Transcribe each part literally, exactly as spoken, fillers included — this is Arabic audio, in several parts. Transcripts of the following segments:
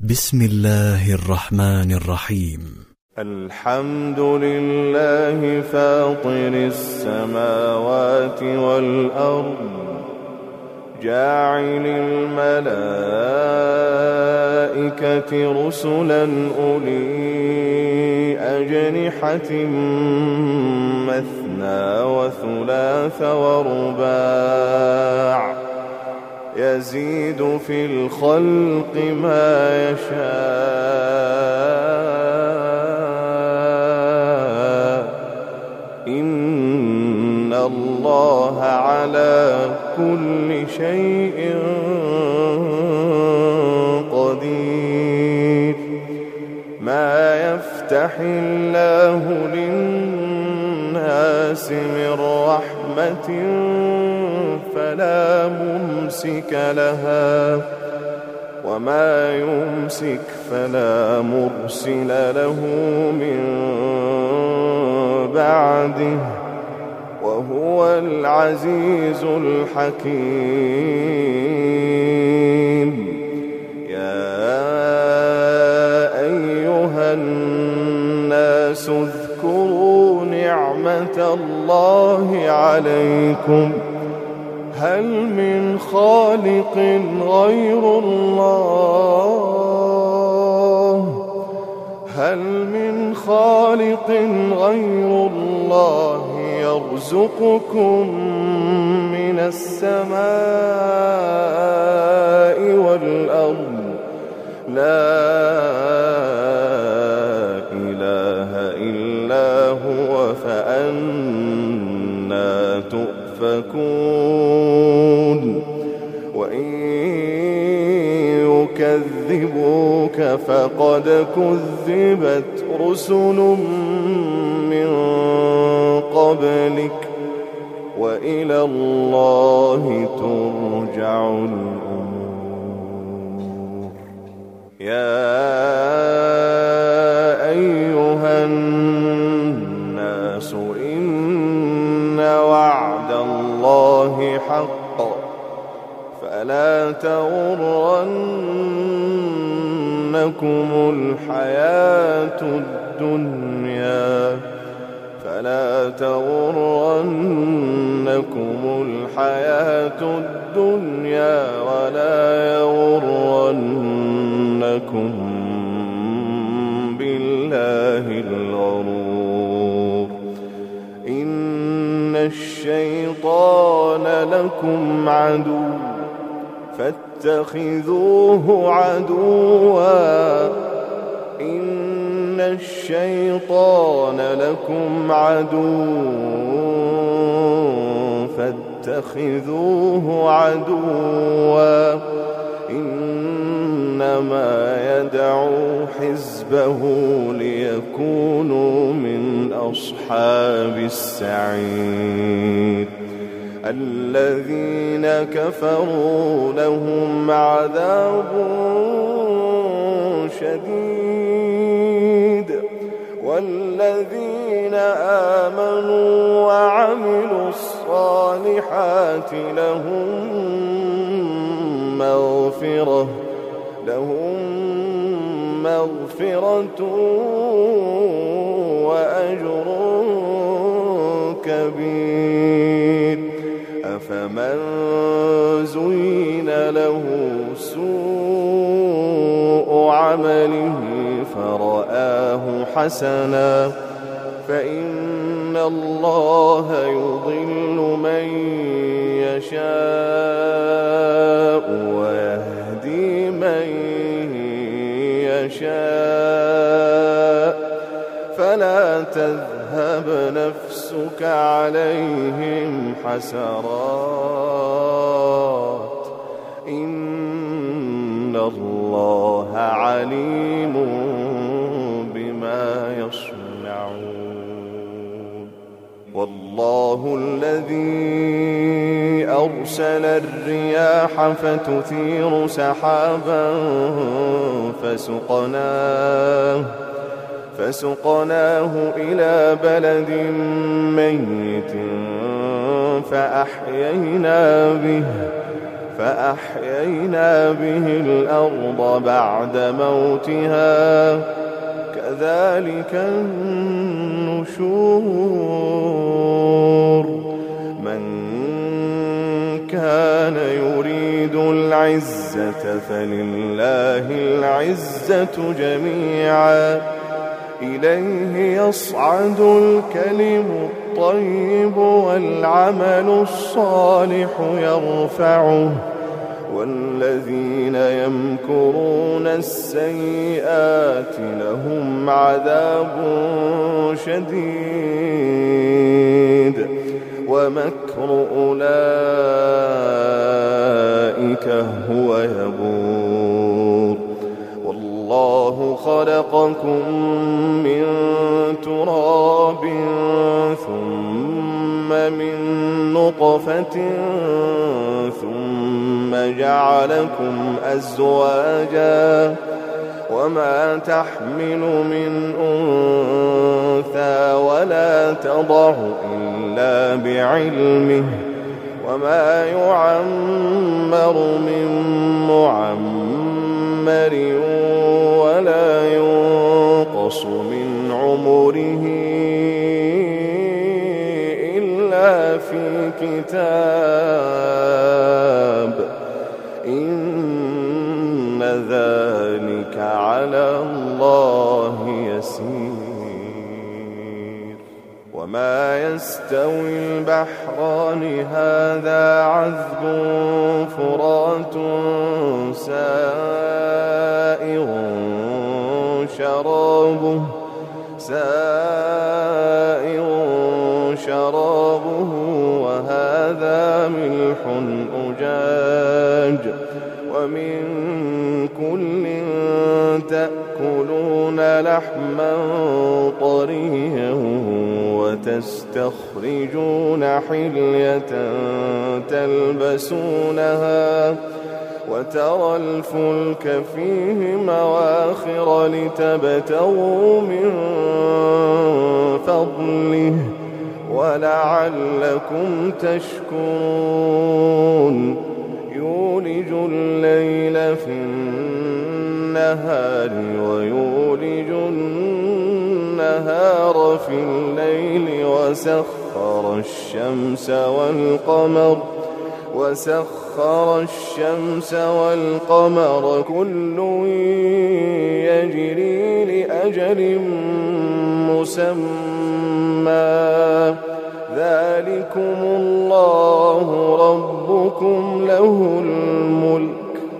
بسم الله الرحمن الرحيم. الحمد لله فاطر السماوات والأرض جاعل الملائكة رسلا أولي أجنحة مثنى وثلاث ورباع يزيد في الخلق ما يشاء إن الله على كل شيء قدير. ما يفتح الله للناس من رحمة فلا ممسك لها وما يمسك فلا مرسل له من بعده وهو العزيز الحكيم. يا أيها الناس اذكروا نعمة الله عليكم هل من خالق غير الله هل من خالق غير الله يرزقكم من السماء والأرض لا إله إلا هو فأنى تؤفكون. وإن يكذبوك فقد كذبت رسل من قبلك وإلى الله ترجع الأمور. يا أيها الناس إن وعد الله حق فلا تغرنكم الحياة الدنيا فلا تغرنكم الحياة الدنيا ولا يغرنكم بالله الغرور. إن الشيطان لكم عدو فاتخذوه عدوا إن الشيطان لكم عدو فاتخذوه عدوا إنما يدعو حزبه ليكونوا من أصحاب السعير. الذين كفروا لهم عذاب شديد والذين آمنوا وعملوا الصالحات لهم مغفرة لهم مغفرة وأجر كبير. أفمن زين له سوء عمله فرآه حسنا فإن الله يضل من يشاء ويهدي من يشاء فلا تذهب نفسك عليهم حسرات إن الله عليم بما يصنعون. والله الذي أرسل الرياح فتثير سحابا فسقناه فسقناه إلى بلد ميت فأحيينا به فأحيينا به الأرض بعد موتها كذلك النشور من كان يريد العزة فلله العزة جميعا إليه يصعد الكلم الطيب والعمل الصالح يرفعه والذين يمكرون السيئات لهم عذاب شديد ومكر أولئك هو يبور والله خلقكم من تراب ثم من نطفة ثم جعلكم أزواجا وما تحمل من أنثى ولا تضع إلا بعلمه وما يعمر من معمر ولا ينقص من عمره إلا في كتاب إن ذلك على الله يسير وما يستوي البحران هذا عذب فرات سائغ شرابه سائغ شرابه وهذا ملح أجاج ومن كل تأكلون لحما طريا وتستخرجون حلية تلبسونها وترى الفلك فيه مواخر لتبتغوا من فضله ولعلكم تشكرون يولج الليل في النهار ويولج النهار في الليل وسخر الشمس والقمر وسخر الشمس والقمر كل يجري لأجل مسمى ذلكم الله ربكم له الملك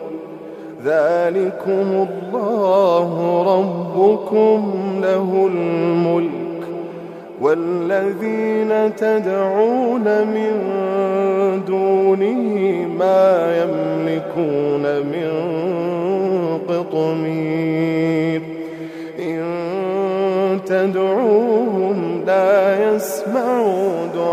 ذلكم الله ربكم له الملك والذين تدعون من دونه ما يملكون من قطمير إن تدعوهم لا يسمعوا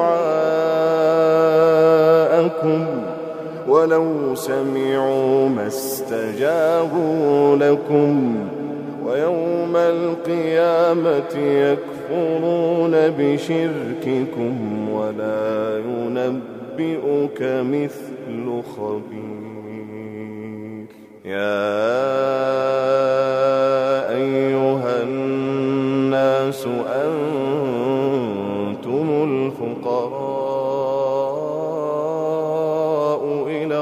دعاءكم ولو سمعوا ما استجابوا لكم ويوم القيامة يكفرون بشرككم ولا ينبئك مثل خبير يا أيها الناس أنتم الفقراء إلى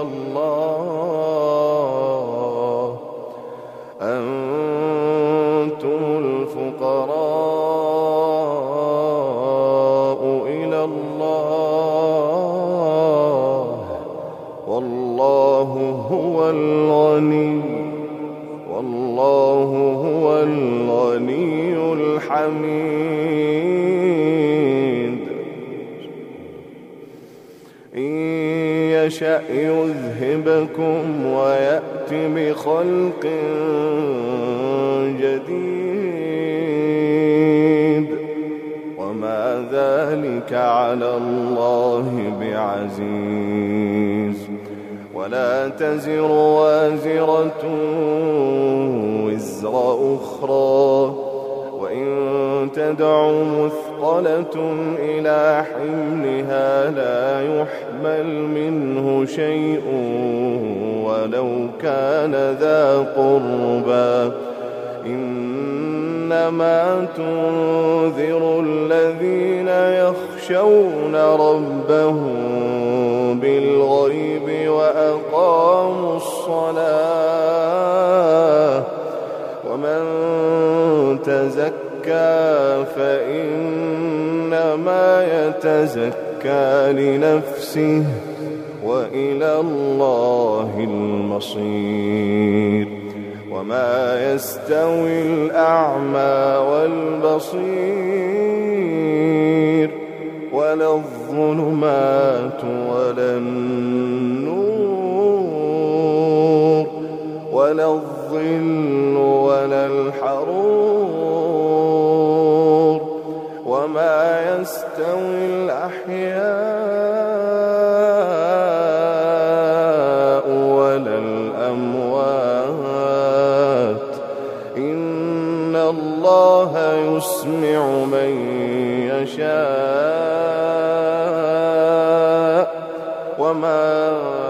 الله أنتم الفقراء إلى الله والله هو الغني والله هو الغني الحميد إن يشأ يذهبكم ويأت بخلق جديد وما ذلك على الله بعزيز ولا تزر وازرة وزر أخرى وإن تدع مثقلة إلى حملها لا يحمل منه شيء ولو كان ذا قربى إنما تنذر الذين يخشون ربهم بالغيب وأقاموا الصلاة ومن تزكى فإنما يتزكى لنفسه وإلى الله المصير وما يستوي الأعمى والبصير ولا الظلمات ولا النور ولا الظل ولا الحرور وما يستوي الأحياء ولا الأموات إن الله يسمع من يشاء وما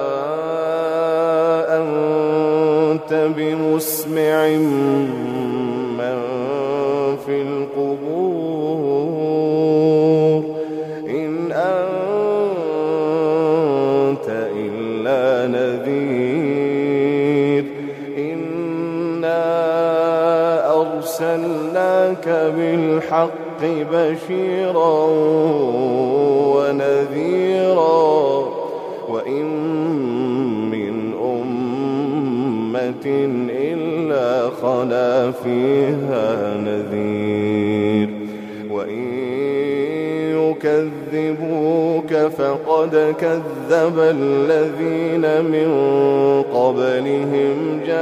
أنت بمسمع من في القبور إن أنت إلا نذير إنا أرسلناك بالحق بشيرا ونذيرا وإن من أمة إلا خلا فيها نذير وإن يكذبوك فقد كذب الذين من قبلهم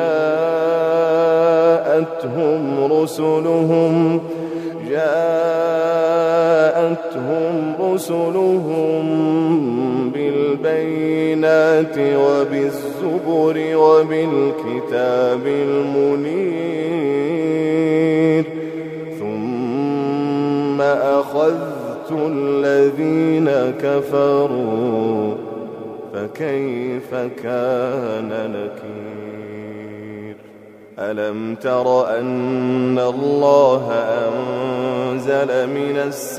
جاءتهم رسلهم جاءتهم رسلهم بالبينات وبالزبر وبالكتاب المنير ثم أخذت الذين كفروا فكيف كان نكير ألم تر أن الله أنزل من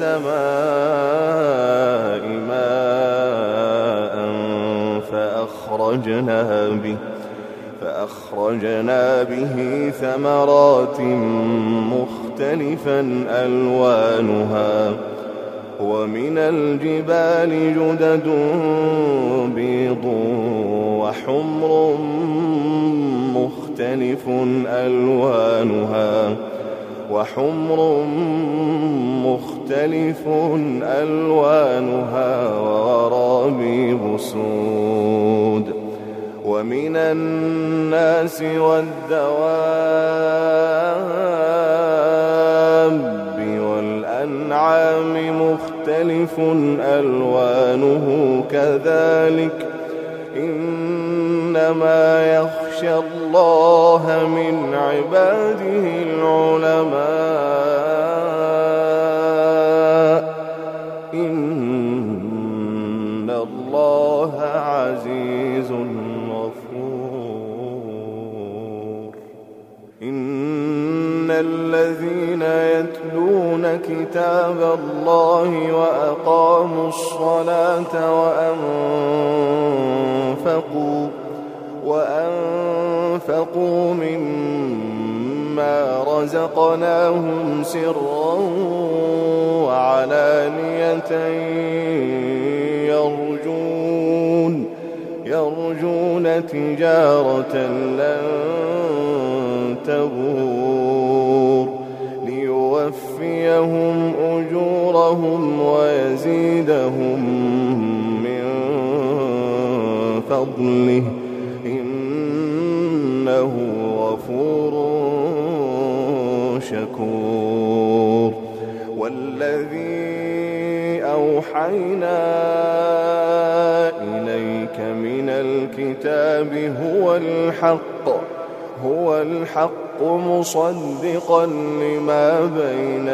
السماء ماء فأخرجنا به فأخرجنا به ثمرات مختلفا ألوانها ومن الجبال جدد بيض وحمر مختلف ألوانها وحمر مختلف ألوانها وغرابيب سود ومن الناس والدواب والأنعام مختلف ألوانه كذلك إنما يخشى الله من عباده العلماء إن الله عزيز غفور إن الذين يتلون كتاب الله وأقاموا الصلاة وأنفقوا وأنفقوا مما رزقناهم سرا وعلانية يرجون يرجون تجارة لن تبور ليوفيهم أجورهم ويزيدهم من فضله إنه غفور شكور والذي أوحينا إليك من الكتاب هو الحق هو الحق مصدقا لما بين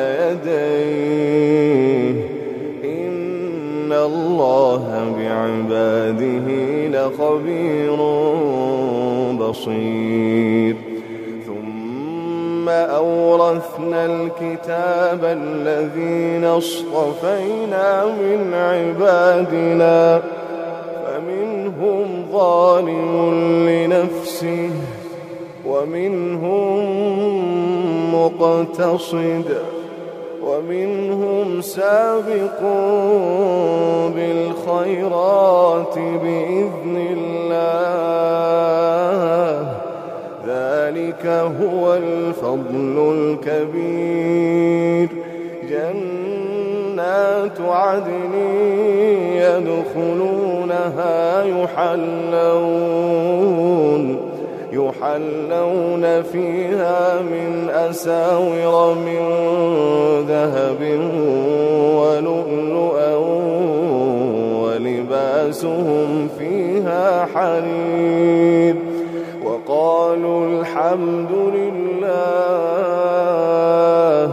يديه إن الله بعباده لخبير بصير ثم أورثنا الكتاب الذين اصطفينا من عبادنا فمنهم ظالم لنفسه ومنهم مقتصد ومنهم سابق بالخيرات بإذن الله ذلك هو الفضل الكبير جنات عدن يدخلونها يحلون يحلون فيها من أساور من ذهب ولؤلؤا ولباسهم فيها حرير وقالوا الحمد لله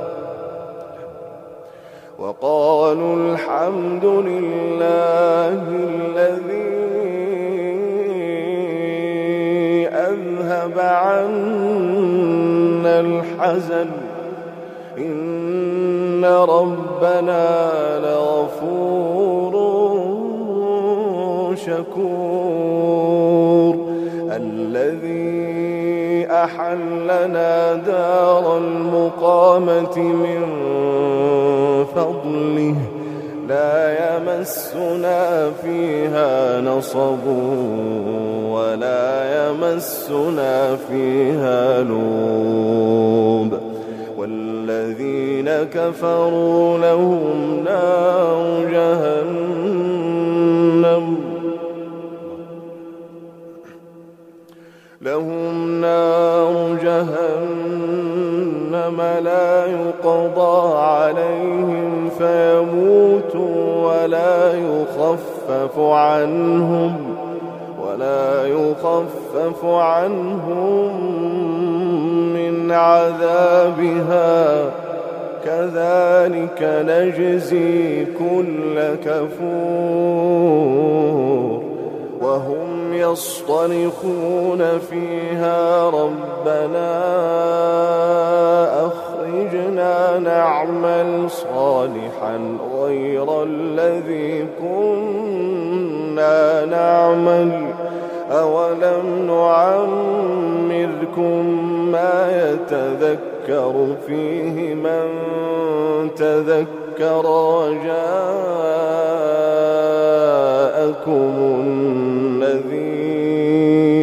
وقالوا الحمد لله الذي أذهب عنا الحزن إن ربنا لغفور شكور الذي أحلنا دار المقامة من فضله لا يمسنا فيها نصب ولا يمسنا فيها لوب والذين كفروا لهم نار جهنم لهم نار جهنم لا يقضى عليهم فيموتوا ولا يخفف عنهم ولا يخفف عنهم من عذابها كذلك نجزي كل كفور وهم يصطرخون فيها ربنا أخرجنا نعمل صالحا غير الذي كنا نعمل أولم نعمركم ما يتذكر فيه من تذكر وجاءكم النذير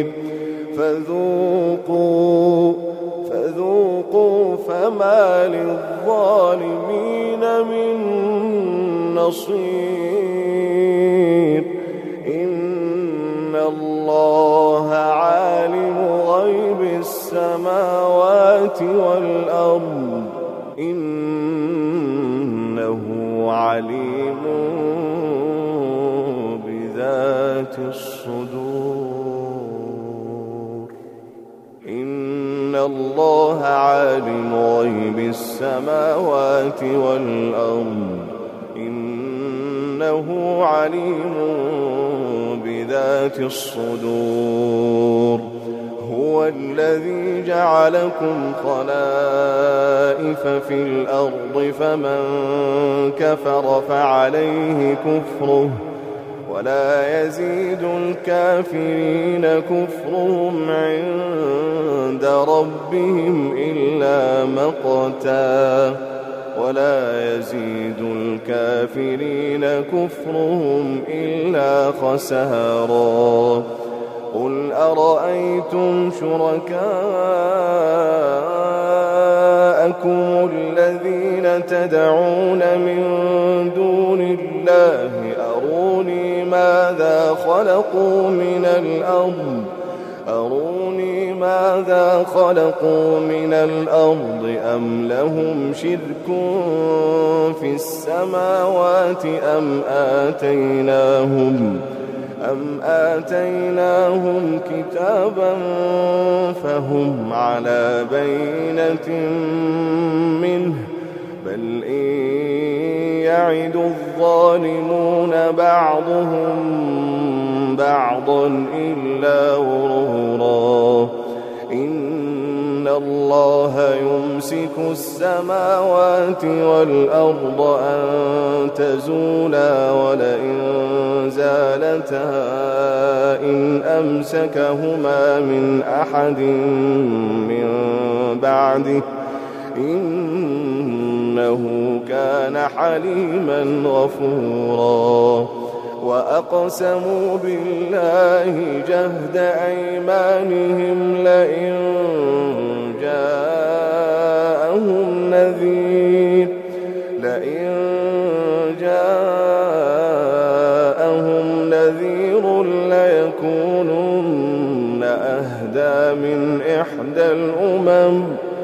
فذوقوا فذوقوا فما للظالمين من نصير إن الله عالم غيب السماوات والأرض إنه عليم بذات الصدور إن الله عالم غيب السماوات والأرض إنه عليم بذات الصدور هو الذي جعلكم خلائف في الأرض فمن كفر فعليه كفره ولا يزيد الكافرين كفرهم عند ربهم إلا مقتا ولا يزيد الكافرين كفرهم إلا خسارا قل أرأيتم شركاءكم الذين تدعون من دون الله أروني ماذا خلقوا من الأرض أروني ماذا خلقوا من الأرض أم لهم شرك في السماوات أم آتيناهم أم آتيناهم كتابا فهم على بينة منه بل إن يعد الظالمون بعضهم بعضا إلا غرورا إن الله يمسك السماوات والأرض أن تزولا ولئن زالتا إن أمسكهما من أحد من بعده إنه كان حليما غفورا وأقسموا بالله جهد أيمانهم لئن جاءهم نذير لئن جاءهم نذير ليكونن أهدى من إحدى الأمم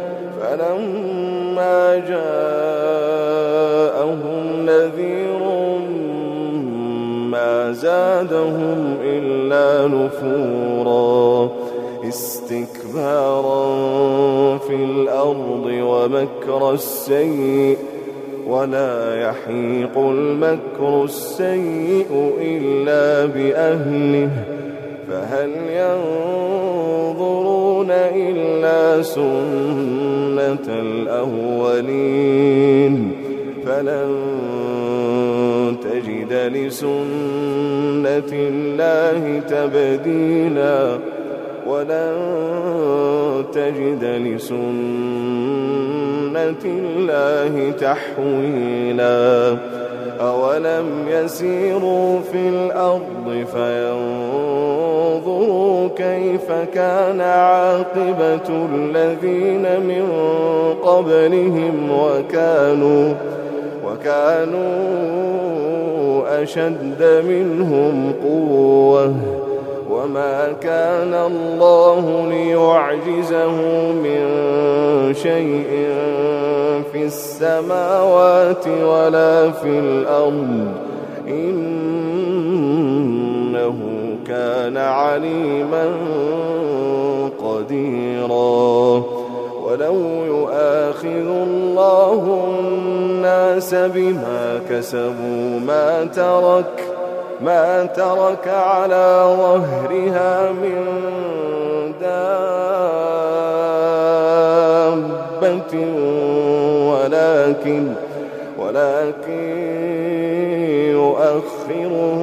فلما جاءهم نذير ما زادهم إلا نفورا استكبارا في الأرض ومكر السيء ولا يحيق المكر السيء إلا بأهله فهل ينظرون إلا سنة الأولين فلن تجد لسنة الله تبديلا ولن تجد لسنة الله تحويلا أولم يسيروا في الأرض فينظروا كيف كان عاقبة الذين من قبلهم وكانوا وكانوا أشد منهم قوة وما كان الله ليعجزه من شيء في السماوات ولا في الأرض إنه كان عليما قديرا ولو يؤاخذ الله الناس بما كسبوا ما ترك ما ترك على ظهرها من دابة ولكن ولكن يؤخرهم